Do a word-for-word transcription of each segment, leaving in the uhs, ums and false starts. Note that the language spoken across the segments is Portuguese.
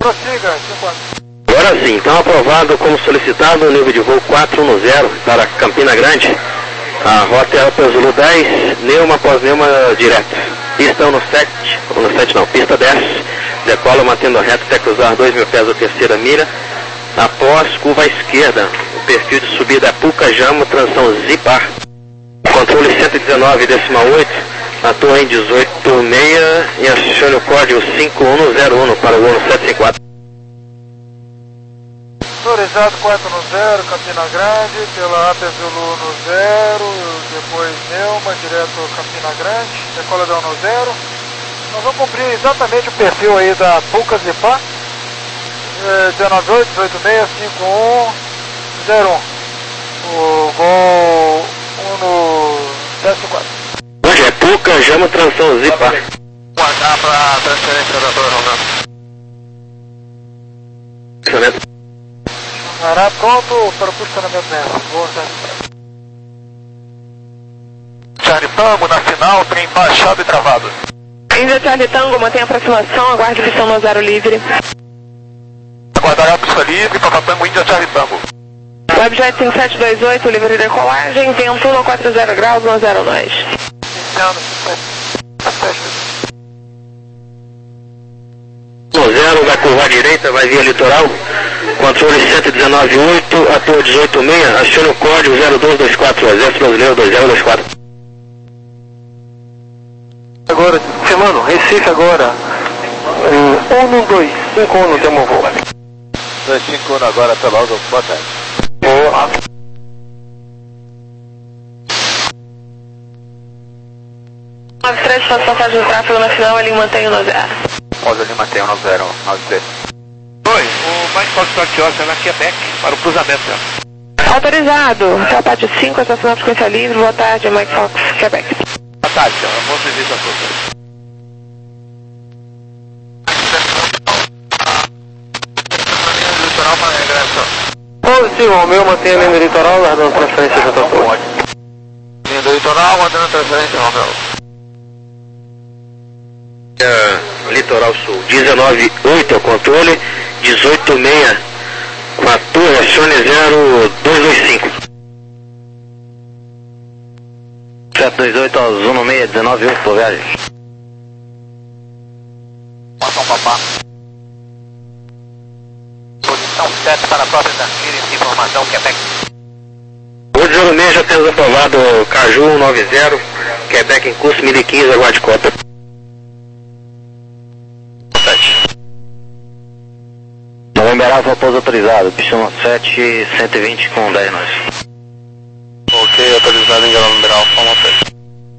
Prossiga, cinco quatro. Agora sim, então aprovado como solicitado o nível de voo quatro um zero para Campina Grande. A rota é Alfa Zulu dez, Neuma após Neuma direto. Pista um no sete, no sete não, pista dez, decola mantendo reto até cruzar dois mil pés da terceira milha. Após curva à esquerda, o perfil de subida é Pucajamo, transição Zipar. Controle cento e dezenove, decimal oito, atua em dezoito seis e acione o código cinco um zero um para o voo sete cinco quatro. Autorizado quatro um zero, Campina Grande, pela Alfa Zulu no zero, depois Neuma, direto Campina Grande, decola da um no zero. Nós vamos cumprir exatamente o perfil aí da Puca Zipar, dezenove oito, dezoito seis, cinco um zero um. O voo um no sete cinco quatro. Hoje é Pucajamo, transição Zipar. Guardar para transferência da torre, Romano. Estará pronto para o posicionamento nessa. Vou Charlie Tango, na final, trem baixado e travado. Índia Charlie Tango, mantém a aproximação, aguarde pistão no zero livre. Aguardará a pista livre, Papa Tango, Índia Charlie Tango. Webjet cinco sete dois oito, livre de decolagem, vento um quatro zero graus, um zero nós. Iniciando, No zero, vai curvar à direita, vai via litoral. Controle cento e dezenove oito, atua dezoito seis, acione o código zero dois dois quatro, Exército Brasileiro dois zero dois quatro. Agora, Semano, Recife agora. um um dois cinco um, demo voo. dois cinco um agora, até logo, boa tarde. Boa. nove três, faço passagem do tráfego na final, ele mantém no zero. Pode ali mantém no zero, nove três. Oi, o Mike Foxtrot Oscar na Quebec para o cruzamento. Autorizado, Capate cinco, estação de frequência livre, boa tarde, Mike Fox, Quebec. Boa tarde, senhora, bom serviço a todos. Positivo, o meu mantém a linha do litoral, guardando transferência de Jotapô. Linha do litoral, guardando transferência, Romeu. Uh, litoral Sul, dezenove oito é o controle, dezoito seis com a torre, acione zero dois dois cinco. sete dois oito, Zuno seis, dezenove oito, por viagem. Ação papá. Posição sete para a própria Danquira, informação Quebec. O zero seis já temos aprovado Caju cento e noventa, Quebec em curso mil e quinze, aguarde cópia. Novembro Alfa, pouso autorizado, pistão sete, cento e vinte com dez nós. Ok, autorizado em Novembro Alfa, sete.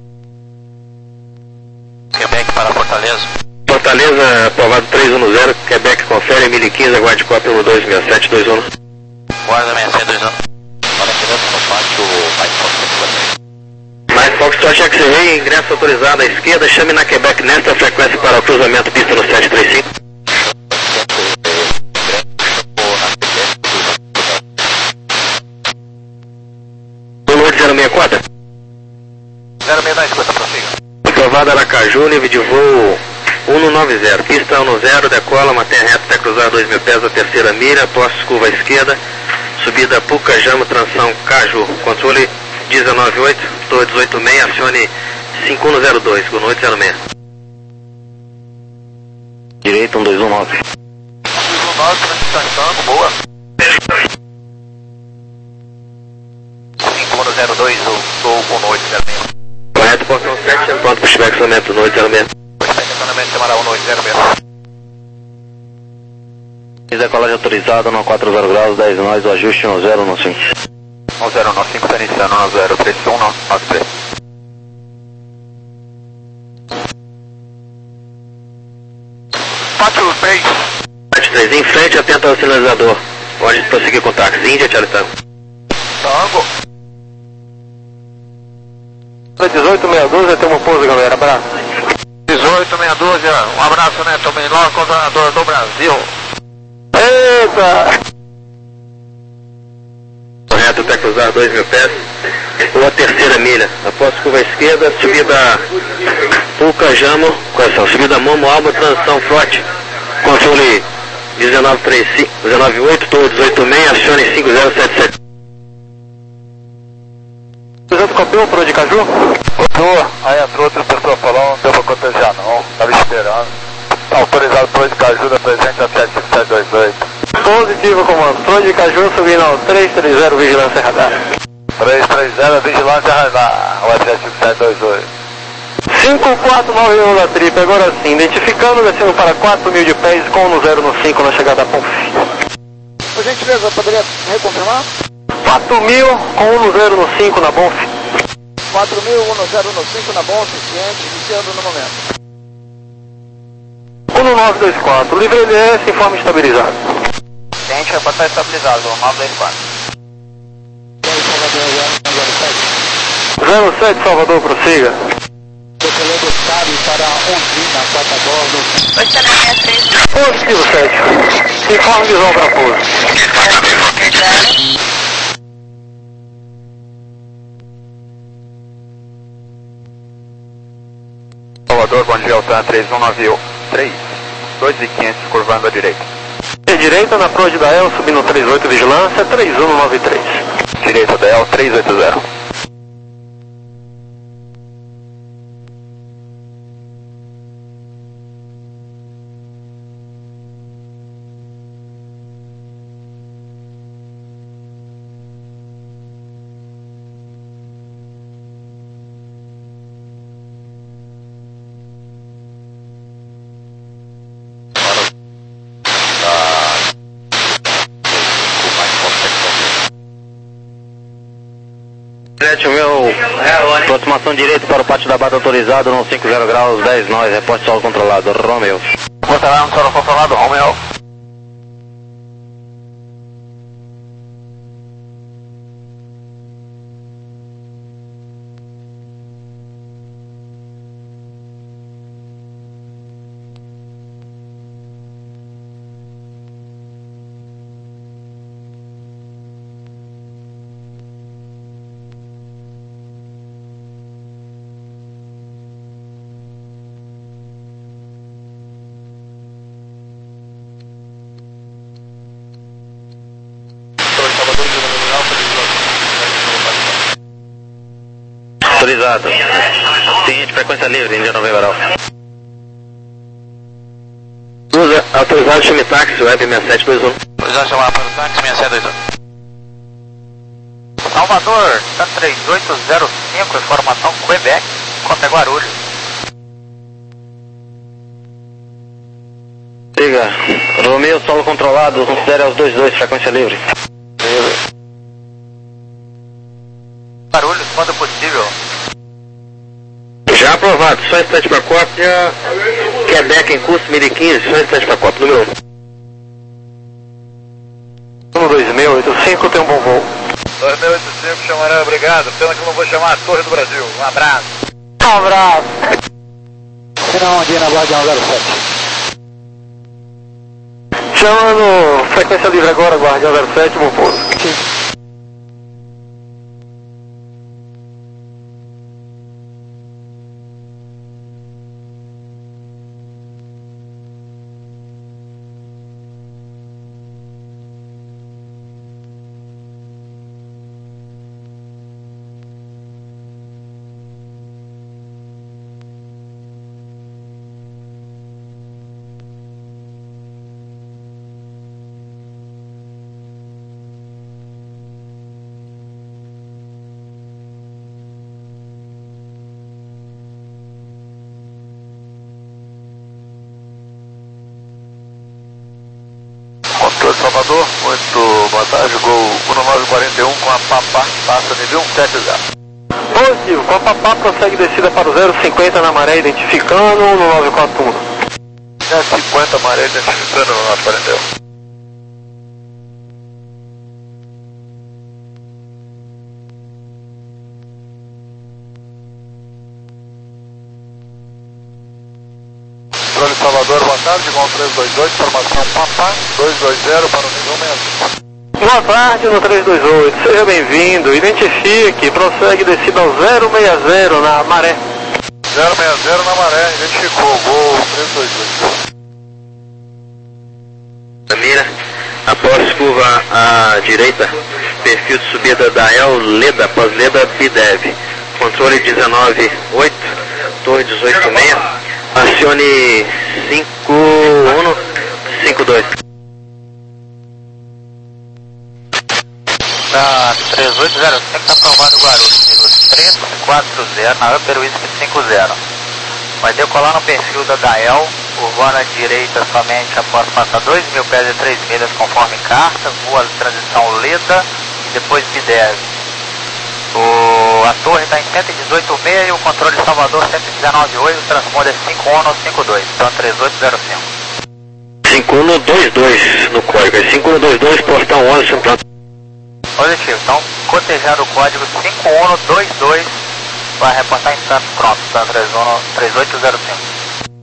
Quebec para Fortaleza. Fortaleza, aprovado três um zero, Quebec confere mil e quinze, aguarde cópia um dois seis sete dois um. Guarda seis sete dois um. Agora queremos combate o Mike Fox. Mike Fox, X-Ray, ingresso autorizado à esquerda, chame na Quebec nesta frequência para o cruzamento pista no sete três cinco. zero seis quatro. zero seis na escuta, prossiga. Aprovado Aracaju, nível de voo um nove zero, pista um zero, decola, mantém reto até cruzar dois mil pés da terceira milha, após curva à esquerda, subida Pucajamo, transição Caju, controle dezenove oito, torre dezoito seis, acione cinco um zero dois, com noite zero seis. Direito um dois um nove. um dois um nove, transição, boa. cinco um zero dois, eu estou com noite zero seis. Correto, portão sete, pronto para o estacionamento, noite zero seis. Estacionamento Semará um noite zero seis. Decolagem autorizada no quatro zero graus, dez nós, o ajuste no zero no cinco. um zero nove cinco, está iniciando no zero três um nove três. quatro três. quatro três, em frente, atenta ao sinalizador. Pode prosseguir com o táxi. Índia, Charlie Tango. Tango. dezoito seis doze, já temos pouso, galera. Abraço. dezoito seis doze, um abraço, né? Também lá, controlador do Brasil. Eita! Correto, até cruzar dois mil pés. Ou a terceira milha. Após curva à esquerda, subida Pucajamo, correção, subida Momo Alba, transição Forte. Controle dezenove trinta e cinco, dezenove oito, estou dezoito seis, acione cinco zero sete sete. duzentos copiou pro de Caju? Copiou, aí entrou outra pessoa falando, não deu pra cotejar não, tava esperando. Tá autorizado pro de Caju da presente a sete cinco sete dois oito. Positivo, comando. Pro de Caju subindo ao três três zero, vigilância radar. três três zero, vigilância radar, o sete cinco sete dois oito. cinco quatro nove um da trip, agora sim, identificando, descendo para quatro mil de pés com no zero no cinco na chegada a Ponce. Por gentileza, poderia reconfirmar? quatro mil com um no zero no cinco na Bonf. quatro mil, um no zero no cinco na Bonf, cliente iniciando no momento. um no nove dois quatro, livre L S, informe estabilizado. Cliente, vai estar estabilizado, nove dois quatro. zero sete, Salvador, prossiga. Decolando Sábio para Ondina, quarta bordo. Positivo sete. Informe visão para pouso. Salvador, bom dia, Altan três um nove três, dois mil e quinhentos, curvando à direita. E direita na Prod da El, subindo três oito, vigilância, três um nove três. Direita da El, três oito zero. O meu, aproximação direita para o pátio da Bata autorizado, no cinquenta graus, dez nós, reporte solo controlado, Romeo. Botará um solo controlado, Romeo. Autorizado. Seguinte, frequência livre, Índia Nova Ibarão. Usa autorizado, chame táxi, web seis sete dois um. Autorizado chamar para o táxi seis sete dois um. Salvador, tá três oito zero cinco, informação Quebec, conta Guarulhos. Siga, Romeo solo controlado, considere aos dois dois, frequência livre. Guarulhos, quando possível. Já aprovado, só instante para cópia, Quebec em curso, mil e quinze, só instante para cópia, número um. um dois seis oito cinco, tem um bom voo. dois seis oito cinco, chamaré, obrigado. Pena que eu não vou chamar a Torre do Brasil. Um abraço. Um abraço. Final Ondina, Guardião zero sete. Chamando frequência livre agora, Guardião zero sete, bom pouso. Salvador, muito boa tarde, gol um nove quatro um com a Papá, passa nível um sete zero. Positivo, com a Papá prossegue descida para o zero cinquenta na maré, identificando um nove quatro um. zero cinquenta maré, identificando um nove quatro um. Salvador, boa tarde, com três dois oito, formação Papá, dois dois zero para o nível sessenta. Boa tarde no três dois oito, seja bem-vindo, identifique, prossegue descida ao zero seis zero na maré. zero seis zero na maré, identificou, gol três dois oito. curva à direita, perfil de subida da El Leda, pós-Leda Bidev, controle dezenove oito, torre dezoito seis, acione cinco um cinco dois. Da três oito zero cinco está aprovado o Guarulhos, minuto três quatro zero na Upper Whisky cinco zero. Vai decolar no perfil da Dael, curvando à direita somente após passar dois mil pés e três milhas conforme carta, voa transição Leda e depois Bidev. O, a torre está em cento e dezoito seis e o controle de Salvador cento e dezenove oito, o transponder cinco um cinco dois, então três oito zero cinco. cinco um dois dois no código, é cinco um dois dois, portão onze, central. Positivo, então cotejando o código cinco um dois dois, vai reportar em Santos, pronto, então três oito zero cinco.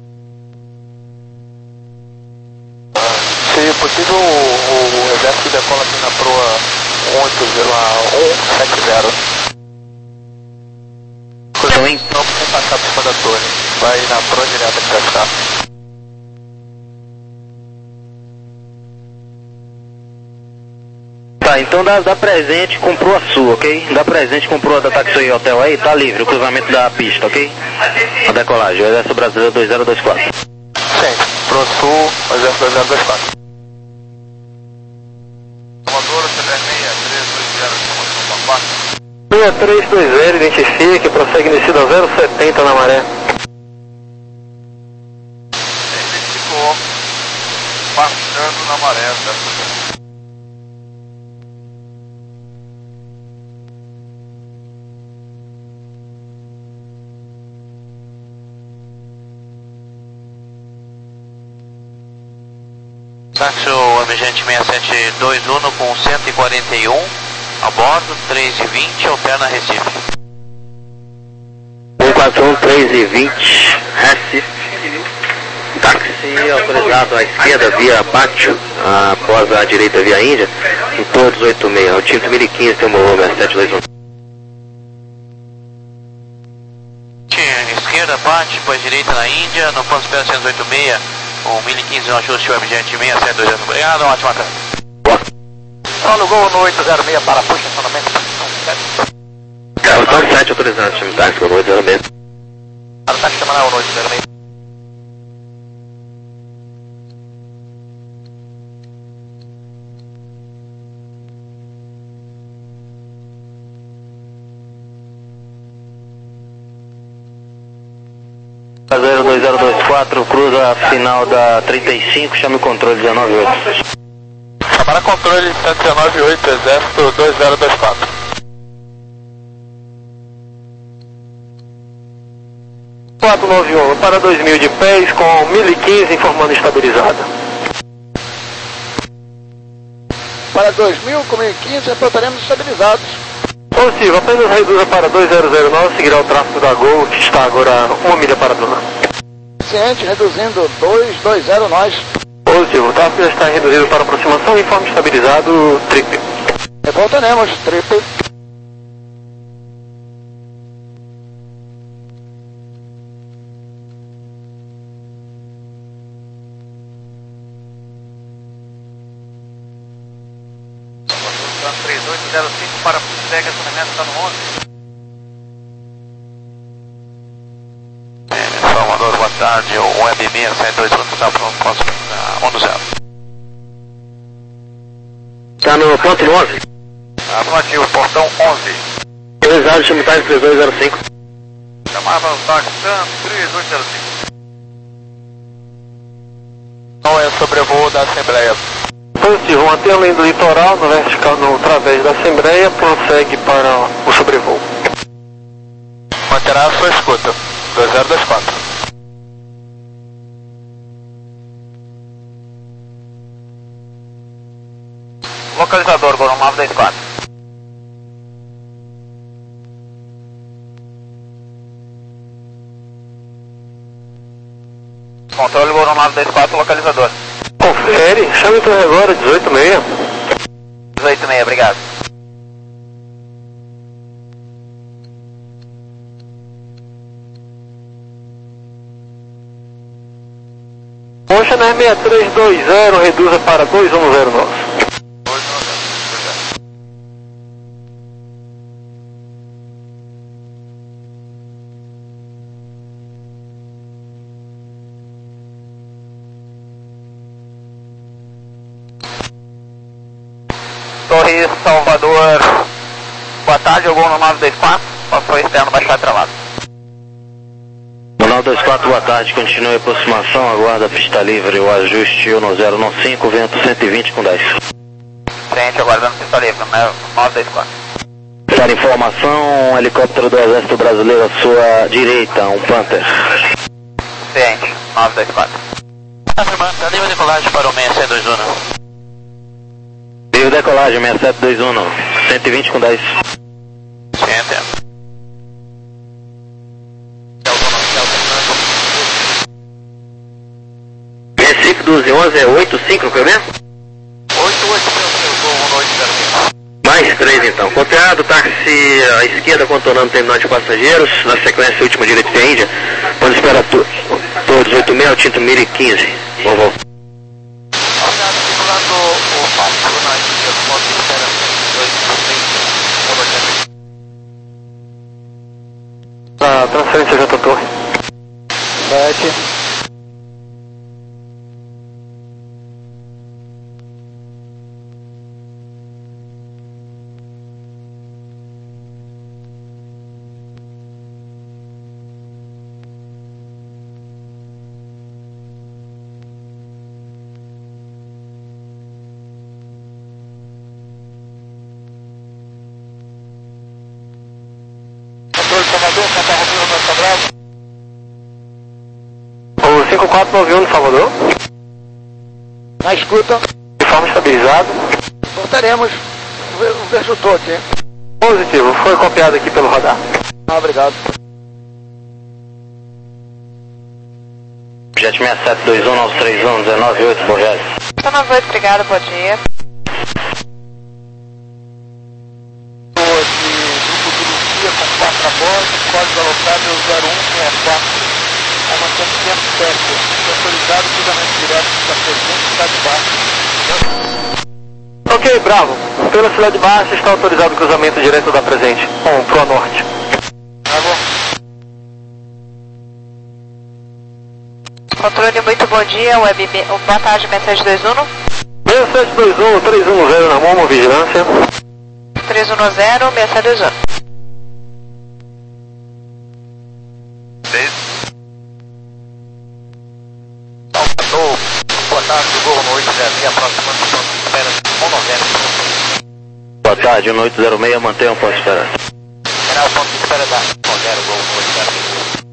Se possível, o, o exército decola aqui na proa um sete zero. Então, hein? Não precisa passar por cima da torre, vai na proa direta de Cascar. Tá, então dá, dá presente, comprou a sua, ok? Dá presente, comprou a da Taxi Hotel aí, tá livre, o cruzamento da pista, ok? A decolagem, o Exército Brasileiro dois zero dois quatro. Sim, pro sul, Exército dois zero dois quatro. Salvador, C D seis três dois zero, seis três dois zero, identifique, prossegue descida zero setenta na maré. identificou, passando na maré, certo? Táxi emergente seis sete dois um com cento e quarenta e um, a bordo, três e vinte, alterna Recife. um quatro um, três e vinte, Recife. Táxi autorizado à esquerda via Pátio, após a direita via Índia, em torre dezoito seis, altímetro mil e quinze, tem um volume sete dois um. Esquerda, Pátio, depois direita na Índia, no ponto espera cento e oito seis. O mil e quinze no ajuste, o emergente seis sete dois zero. Obrigado, ótima tarde. Paulo Gol no oito zero seis para puxa, acionamento. Carro sete autorizado, time táxi no oito zero seis. Para o táxi semanal no oito zero seis. zero dois zero dois quatro, cruza a final da trinta e cinco, chame o controle dezenove oito. Para controle cento e dezenove oito, Exército dois zero dois quatro. quatro nove um, para dois mil de pés com mil e quinze informando estabilizada. Para dois mil com mil e quinze, reportaremos estabilizados. Positivo, apenas reduza para dois zero zero nove, seguirá o tráfego da Gol, que está agora uma milha para a dona. Ciente, reduzindo dois dois zero nós. Positivo, o tráfego já está reduzido para aproximação, informe estabilizado, trip. Reportaremos, trip. três oito zero cinco para segue acionamento, está no onze. É, Salvador, boa tarde, o Web seis sete dois um está pronto para um zero. Tá no ponto onze? Afirmativo, portão onze. Autorizado, chame táxi três dois zero cinco. Chamava o táxi três oito zero cinco. Não é sobrevoo da Assembleia. Positivo, mantenha além do litoral, no vertical, no través da Assembleia, prossegue para o sobrevoo. Manterá a sua escuta, dois zero dois quatro. Localizador, Gol nove dois quatro. Controle, Gol nove dois quatro, localizador. Confere, chame o torre agora, dezoito seis. dezoito seis, obrigado. Concha na seis três dois zero, reduza para dois um zero nove. dois aqui, Salvador. Boa tarde, o gol no nove dois quatro. Passou externo, baixar travado. nove dois quatro, boa tarde. Continue a aproximação, aguarda a pista livre. O ajuste um zero nove cinco, vento cento e vinte com dez. Frente, aguardando pista livre, nove dois quatro. Para informação, um helicóptero do Exército Brasileiro à sua direita, um Panther. Frente, nove dois quatro. Afirmando, livre decolagem para o seis sete dois um. Livre decolagem, seis sete dois um, cento e vinte com dez. Center. Recife doze onze é oito cinco, não foi mesmo? oito oito, meu gol um oito zero seis. Mais três então. Conteado, táxi à esquerda contornando o terminal de passageiros. Na sequência, última direita de Índia. Quando espera todos. Todos, oito seis, Tinto mil e quinze. Vou voltar. A transferência J Torre. sete. O cinco quatro nove um no Salvador. Na escuta. De forma estabilizada. Voltaremos o Verjutor aqui. Positivo, foi copiado aqui pelo radar. Ah, obrigado. Jet seis sete dois um nove três um um nove oito, Borges. nove oito, obrigado, bom dia. quatro a bordo, código alocado é o zero um seis quatro. Comandante tempo certo. Autorizado, cruzamento direto da presente, cidade baixa. Ok, Bravo. Pela cidade baixa está autorizado o cruzamento direto da presente, com Pro Norte. Bravo. Controle, muito bom dia, Web, boa tarde, seis sete dois um. seis sete dois um, três um zero na Momo, vigilância. três um zero, seis sete dois um. Salvador, boa tarde, o gol no oito zero seis, aproximando do ponto de espera com noventa. Boa tarde, no oito zero seis, mantenha um ponto de espera. Será o ponto de espera da zero, gol no oito zero seis.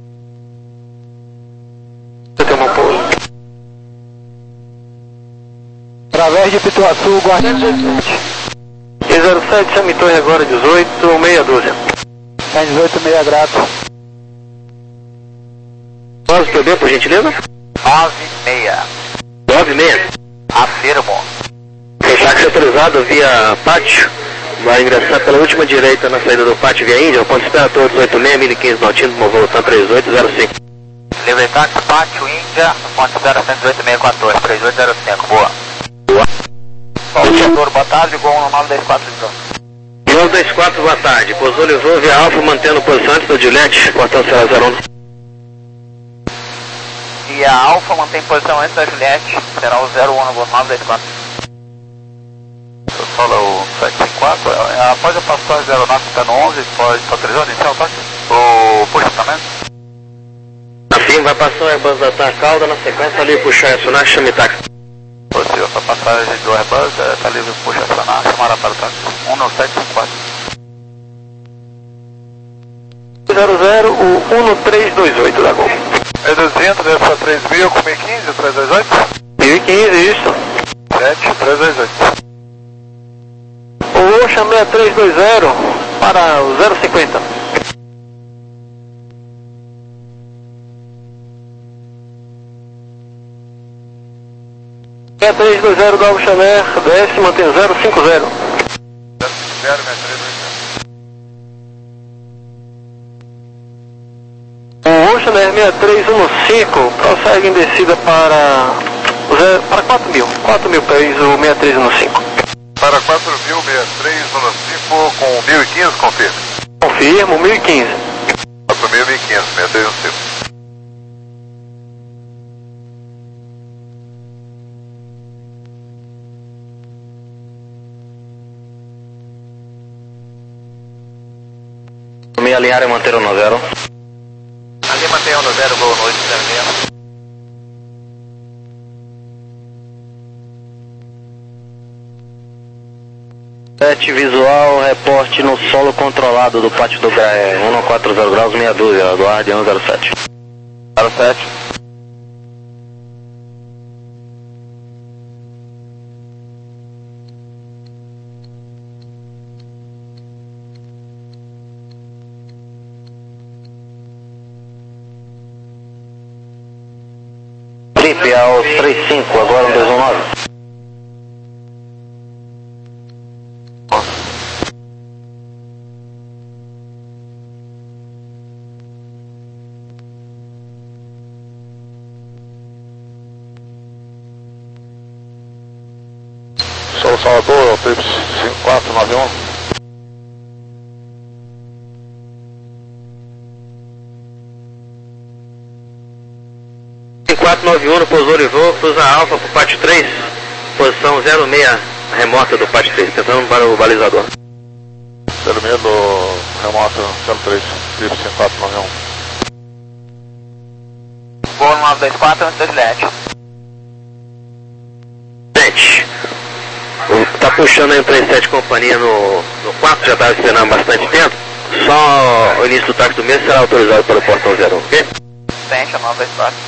Você tem uma pouso. Através de Pituaçu, guarda dezessete. E zero sete, chame torre agora, dezoito, meia dúzia. Tá dezoito, meia grato. Nós P B, por gentileza? nove seis. nove seis. Afirmo. Táxi autorizado via pátio. Vai ingressar pela última direita na saída do pátio via Índia. O ponto de espera todos oito seis, mil e quinze Nautilus, voltando três oito zero cinco. Livre táxi, pátio, Índia, ponto de espera cento e dezoito, seis quatorze, três oito zero cinco, boa. Boa. Salvador, boa tarde, gol no nove dois quatro, então. nove dois quatro, boa tarde. Pousou, levou via Alfa, mantendo posição antes da Juliette, portão zero um. E a Alfa mantém posição antes da Juliette, será o zero um no gol nove dois quatro. Eu falo o sete cinco quatro, é, após a passagem da aeronave está no onze, pode autorizar iniciar o táxi? O puxa também? Afim, vai passar o Airbus da Tarcalda, na sequência ali puxar a Sonar, chame táxi. Possível, essa passagem do Airbus está livre de puxa acionar, chamará para o táxi. um nove sete cinco quatro. zero zero, o um três dois oito da Gol. Reduzindo, deve para três mil com mil e quinze, três dois oito? mil e quinze, isso. sete, três dois oito. O Ocean seis três dois zero para o zero cinquenta. seis três dois zero da Ocean Air, desce, mantém zero cinco zero. zero seis três dois zero. O Ocean Air seis três um cinco prossegue em descida para, para quatro mil, quatro mil pés, o seis três um cinco. Para quatro mil, seis três um cinco com mil e quinze, confirme. Confirmo, mil e quinze. quatro mil, mil e quinze, seis três um cinco. Me alinhar e manter o no zero. Ali mantenha o no zero, boa noite, zero seis. sete visual, reporte no solo controlado do pátio do Graé, um quatro zero graus, meia dúzia, aguarde um zero sete. zero sete. Trip aos três cinco, agora um dois um nove. Sou Salvador, Trip cinco quatro nove um. cinco quatro nove um no pousou e voo, cruza alfa pro pátio três, posição zero seis remota do pátio três, tentando para o balizador. zero seis do remoto zero três, Trip cinco quatro nove um. Voo nove dois quatro, antes do Gillette. sete. Tá puxando a três sete companhia no, no quatro, já estava esperando há bastante tempo. Só o início do táxi do mês será autorizado pelo portão zero um, ok? Sente, nove dois quatro.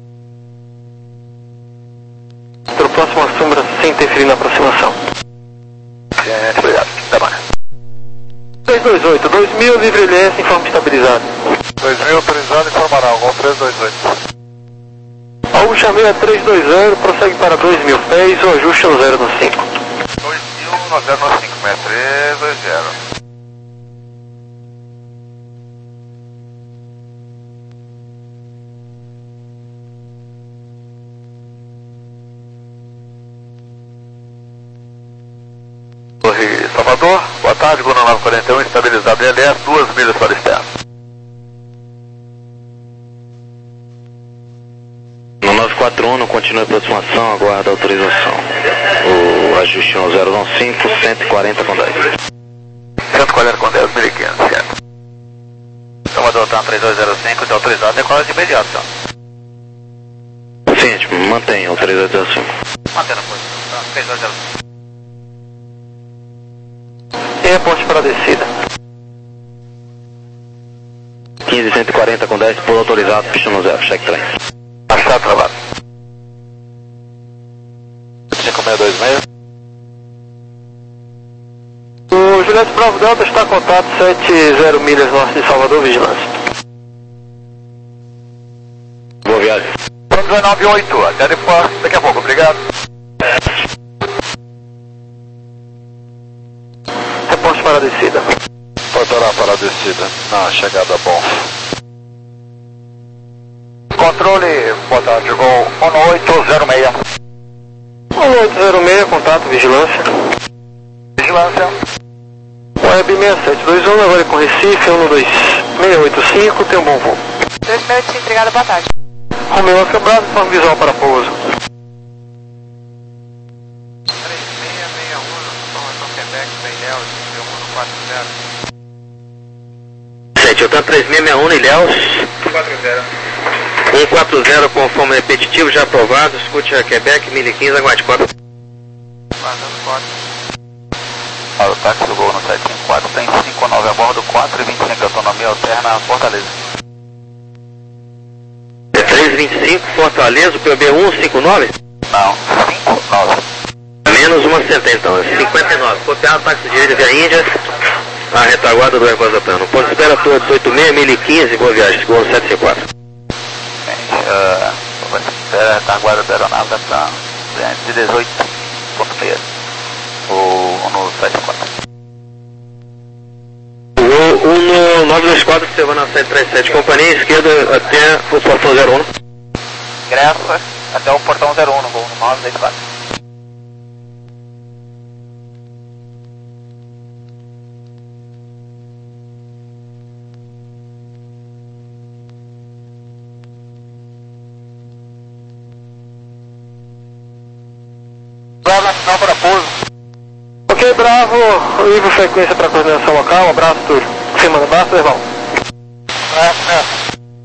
Pelo próximo sombra sem interferir na aproximação. Gente, obrigado. Até mais. três dois oito, dois mil, livre L S, informe estabilizado. dois mil autorizado, informará, Gol três dois oito. Augusta seis três dois zero, prossegue para dois mil pés, o ajuste é o zero no cinco. dois mil no zero no cinco, seis três dois zero. Torre Salvador, boa tarde, Gol nove quarenta e um, estabilizado L S, duas milhas para externo. No nove quatro um, continua a aproximação, aguarda a autorização. O ajuste é o zero um cinco, cento e quarenta com dez. cento e quarenta com dez, mil e quinhentos, certo. Salvador, tá três dois zero cinco, está autorizado, decola de imediato, então. Sim, tipo, mantenha, autorização. Mantendo a posição, tá, três dois zero cinco. E reporte para a descida. quinze, cento e quarenta com dez, por autorizado, pista no zero, check trem. Achado, travado. cinco seis dois seis. O Juliette Bravo Delta está contato sete zero milhas norte de Salvador, vigilância. Boa viagem. dezenove oito, até depois, daqui a pouco, obrigado. Reporte para a descida. Portará para a descida, na chegada bom. Controle, boa tarde, Gol um oito zero seis. um oito zero seis, contato, vigilância. Vigilância. Web seis sete dois um, agora com Recife, um dois seis oito cinco, tem um bom voo. dois mil oitocentos, obrigado, boa tarde. Romeu Oscar Bravo, forma visual para pouso. três seis seis um, informação Quebec, Beilhéus, um quatro zero. sete, eu tô três seis seis um, Ilhéus. quatro zero. um quatro zero, conforme repetitivo, já aprovado. Escute a Quebec, mil e quinze, aguarde quatro. Guardando quatro. Ah, o táxi do Gol no sete cinco quatro tem cinco nove a bordo, quatro e vinte e cinco de autonomia alterna Fortaleza. três vinte e cinco, Fortaleza, o P B um cinco nove? Não, cinco nove. Menos uma centena então, é cinquenta e nove. Copiado, táxi direito via Índia, a retaguarda do Airbus Atano. Ponto de espera tua dezoito seis, mil e quinze, boa viagem, Gol sete cinco quatro. Espera, a retaguarda da aeronave está duzentos e dezoito ponto seis. O no sete quatro. O, o no nove dois quatro, você vai na sete três sete, companhia esquerda até o portão zero um. Ingresso até o portão zero um no Gol, no nove dois quatro. Bravo nacional para pouso. Ok, Bravo, livre frequência para coordenação local, abraço, Túlio. Semana, abraço, irmão. É, é.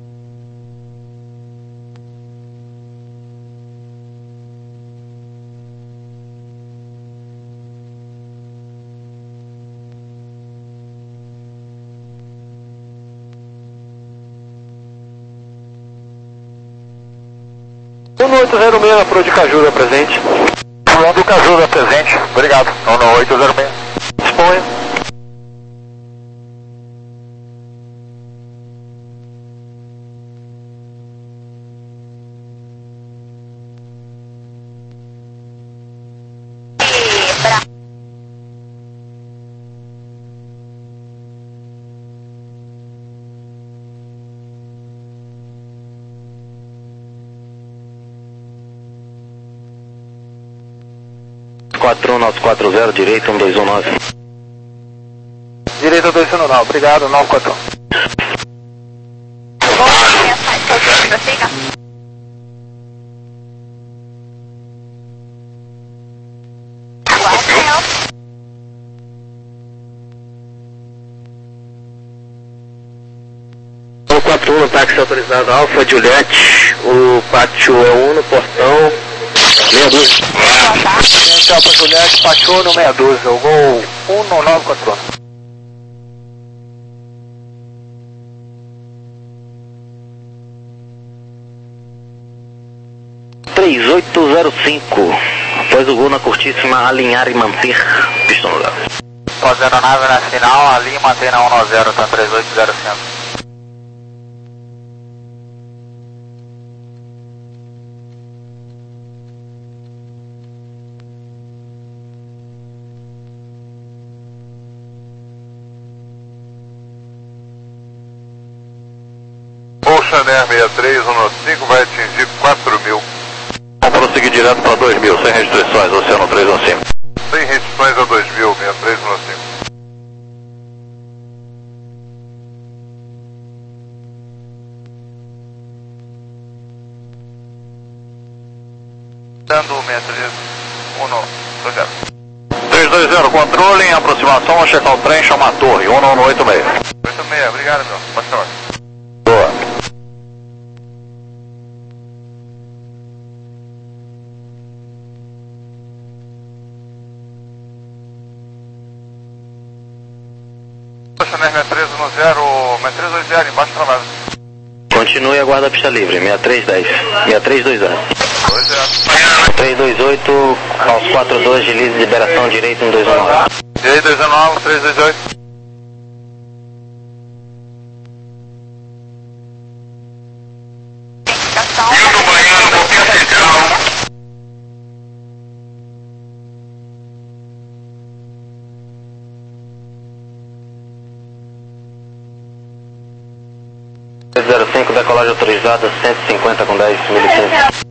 um oito zero seis, Pro de Cajuda presente. um do Cajuda presente, obrigado. um oito zero seis. Disponha. quatro um nove quatro zero, direito um dois um nove. Direito dois um nove, obrigado, nove quatro um. um quatro um no táxi autorizado Alfa Juliette, o pátio é um no portão meia dúzia. Gente, Alfa Juliette, pátio no meia dúzia, o gol um no nove quatro um. três oito zero cinco, após o gol na curtíssima, alinhar e manter, pistão no lugar. Após a aeronave na final, alinha e mantém na um zero, tá três oito zero cinco. Chanel sessenta e três um cinco vai atingir quatro mil. Vamos prosseguir direto para dois mil, sem restrições, Oceano três um cinco. Sem restrições a dois mil, sessenta e três um cinco. Dando sessenta e três um dois zero. três dois zero, controle em aproximação, vamos checar o trem, chama a torre, um um oito seis. oito seis, obrigado, meu. Boa sorte. Boa. Chanel sessenta e três um zero, sessenta e três dois zero, embaixo travado. Continue a guarda pista livre, sessenta e três dez, sessenta e três dois zero. dois zero. três dois oito, aos quatro dois, deslize liberação, direito um dois um nove. Direito dois um nove, três dois oito. zero cinco, decolagem autorizada, cento e cinquenta com dez, mil e cem.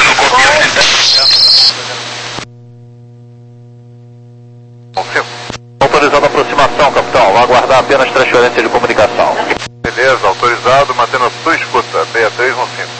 Autorizado a aproximação, capitão. Vai aguardar apenas transferência de comunicação. Beleza, autorizado, mantendo a sua escuta, sessenta e três um cinco.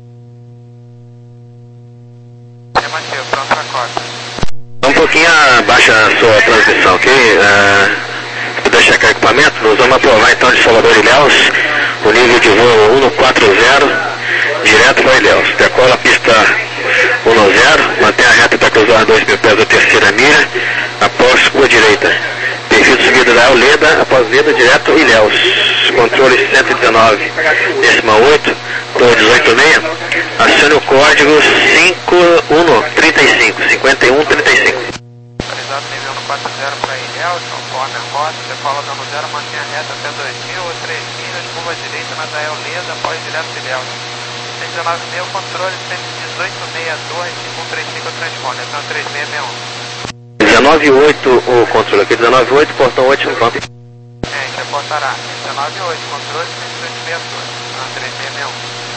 Um pouquinho abaixa a sua transmissão, ok? Uh, se puder checar equipamento, nós vamos aprovar então de Salvador e Ilhéus o nível de voo um quatro zero, direto para Ilhéus. Decola a pista um zero, mantém a reta para cruzar dois mil pés da terceira milha, após rua direita. Perfil de subida da Leda, após Leda, direto Ilhéus. Controle cento e dezenove, décima oito, cor dezoito seis. Acione o código cinco um três cinco, cinquenta e um trinta e cinco. Autorizado nível um quatro zero para Ilhéus, conforme a rota, decola dando zero, mantém a reta até dois mil, três milhas, curva direita na Dael Leda, após direto Ilhéus. cento e dezenove e meio, controle cento e dezoito seis dois, cinco um três cinco, transponder, então três seis seis um. dezenove oito, o controle aqui, dezenove oito, portão oito, no campo. É, reportará. dezenove oito, controle cento e dezoito seis dois, então três seis seis um.